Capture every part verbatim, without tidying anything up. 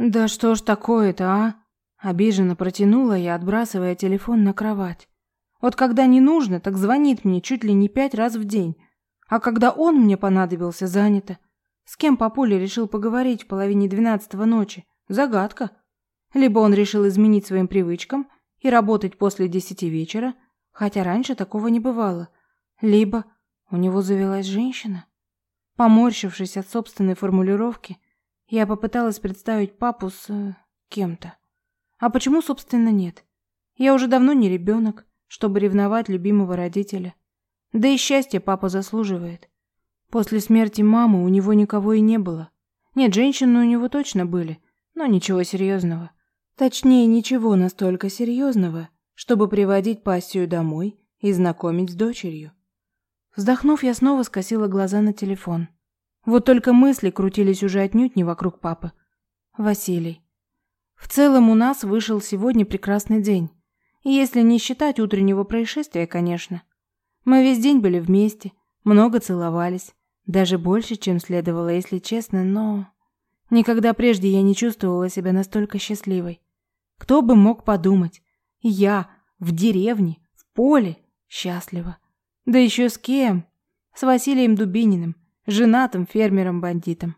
«Да что ж такое-то, а?» Обиженно протянула я, отбрасывая телефон на кровать. «Вот когда не нужно, так звонит мне чуть ли не пять раз в день. А когда он мне понадобился, занято. С кем папуля решил поговорить в половине двенадцатого ночи? Загадка. Либо он решил изменить своим привычкам и работать после десяти вечера, хотя раньше такого не бывало. Либо у него завелась женщина». Поморщившись от собственной формулировки, я попыталась представить папу с э, кем-то. А почему, собственно, нет? Я уже давно не ребенок, чтобы ревновать любимого родителя. Да и счастья папа заслуживает. После смерти мамы у него никого и не было. Нет, женщины у него точно были, но ничего серьезного. Точнее, ничего настолько серьезного, чтобы приводить пассию домой и знакомить с дочерью. Вздохнув, я снова скосила глаза на телефон. Вот только мысли крутились уже отнюдь не вокруг папы. Василий. В целом у нас вышел сегодня прекрасный день. Если не считать утреннего происшествия, конечно. Мы весь день были вместе, много целовались. Даже больше, чем следовало, если честно, но... Никогда прежде я не чувствовала себя настолько счастливой. Кто бы мог подумать? Я в деревне, в поле, счастлива. Да еще с кем? С Василием Дубининым, женатым фермером-бандитом.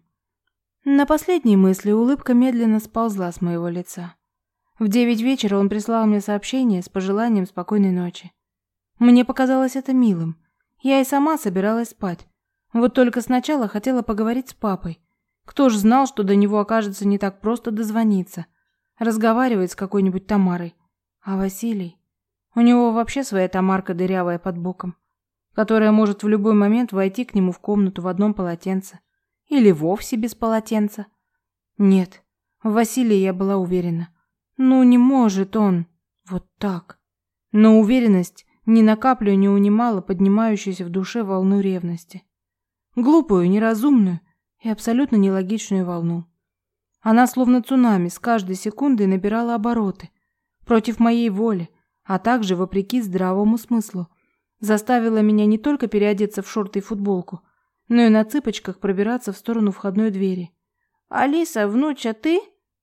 На последней мысли улыбка медленно сползла с моего лица. В девять вечера он прислал мне сообщение с пожеланием спокойной ночи. Мне показалось это милым. Я и сама собиралась спать. Вот только сначала хотела поговорить с папой. Кто ж знал, что до него окажется не так просто дозвониться. Разговаривать с какой-нибудь Тамарой. А Василий... У него вообще своя Тамарка дырявая под боком, которая может в любой момент войти к нему в комнату в одном полотенце. Или вовсе без полотенца. Нет, в Василии я была уверена. Ну не может он вот так. Но уверенность ни на каплю не унимала поднимающуюся в душе волну ревности. Глупую, неразумную и абсолютно нелогичную волну. Она словно цунами с каждой секундой набирала обороты. Против моей воли, а также вопреки здравому смыслу. Заставила меня не только переодеться в шорты и футболку, но и на цыпочках пробираться в сторону входной двери. «Алиса, внуча, ты?»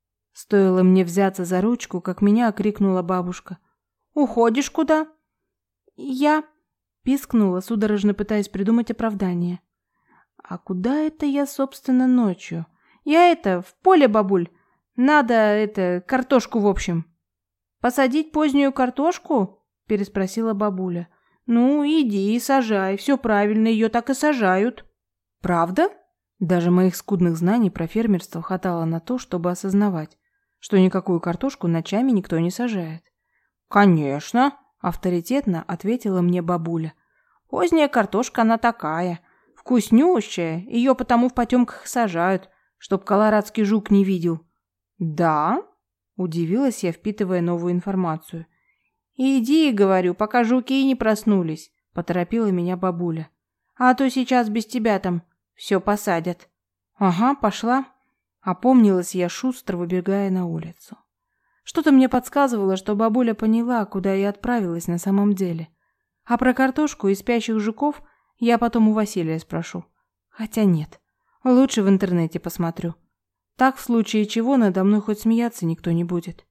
Стоило мне взяться за ручку, как меня окрикнула бабушка. «Уходишь куда?» «Я...» — пискнула, судорожно пытаясь придумать оправдание. «А куда это я, собственно, ночью? Я это, в поле, бабуль. Надо, это, картошку в общем». «Посадить позднюю картошку?» — переспросила бабуля. «Ну, иди и сажай, все правильно, ее так и сажают». «Правда?» Даже моих скудных знаний про фермерство хватало на то, чтобы осознавать, что никакую картошку ночами никто не сажает. «Конечно», — авторитетно ответила мне бабуля. «Поздняя картошка она такая, вкуснющая, ее потому в потемках сажают, чтоб колорадский жук не видел». «Да?» — удивилась я, впитывая новую информацию. «Иди, — говорю, — пока жуки и не проснулись», — поторопила меня бабуля. «А то сейчас без тебя там все посадят». «Ага, пошла». Опомнилась я, шустро выбегая на улицу. Что-то мне подсказывало, что бабуля поняла, куда я отправилась на самом деле. А про картошку и спящих жуков я потом у Василия спрошу. Хотя нет, лучше в интернете посмотрю. Так, в случае чего, надо мной хоть смеяться никто не будет.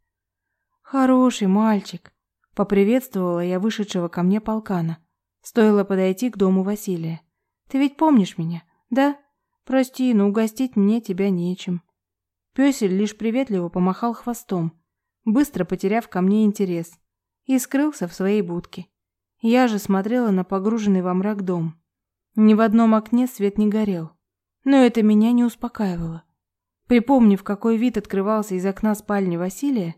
«Хороший мальчик», — поприветствовала я вышедшего ко мне полкана. Стоило подойти к дому Василия. «Ты ведь помнишь меня, да? Прости, но угостить мне тебя нечем». Пёсель лишь приветливо помахал хвостом, быстро потеряв ко мне интерес, и скрылся в своей будке. Я же смотрела на погруженный во мрак дом. Ни в одном окне свет не горел, но это меня не успокаивало. Припомнив, какой вид открывался из окна спальни Василия,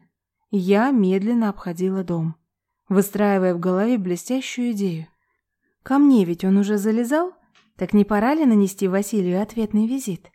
я медленно обходила дом, выстраивая в голове блестящую идею. Ко мне ведь он уже залезал, так не пора ли нанести Василию ответный визит?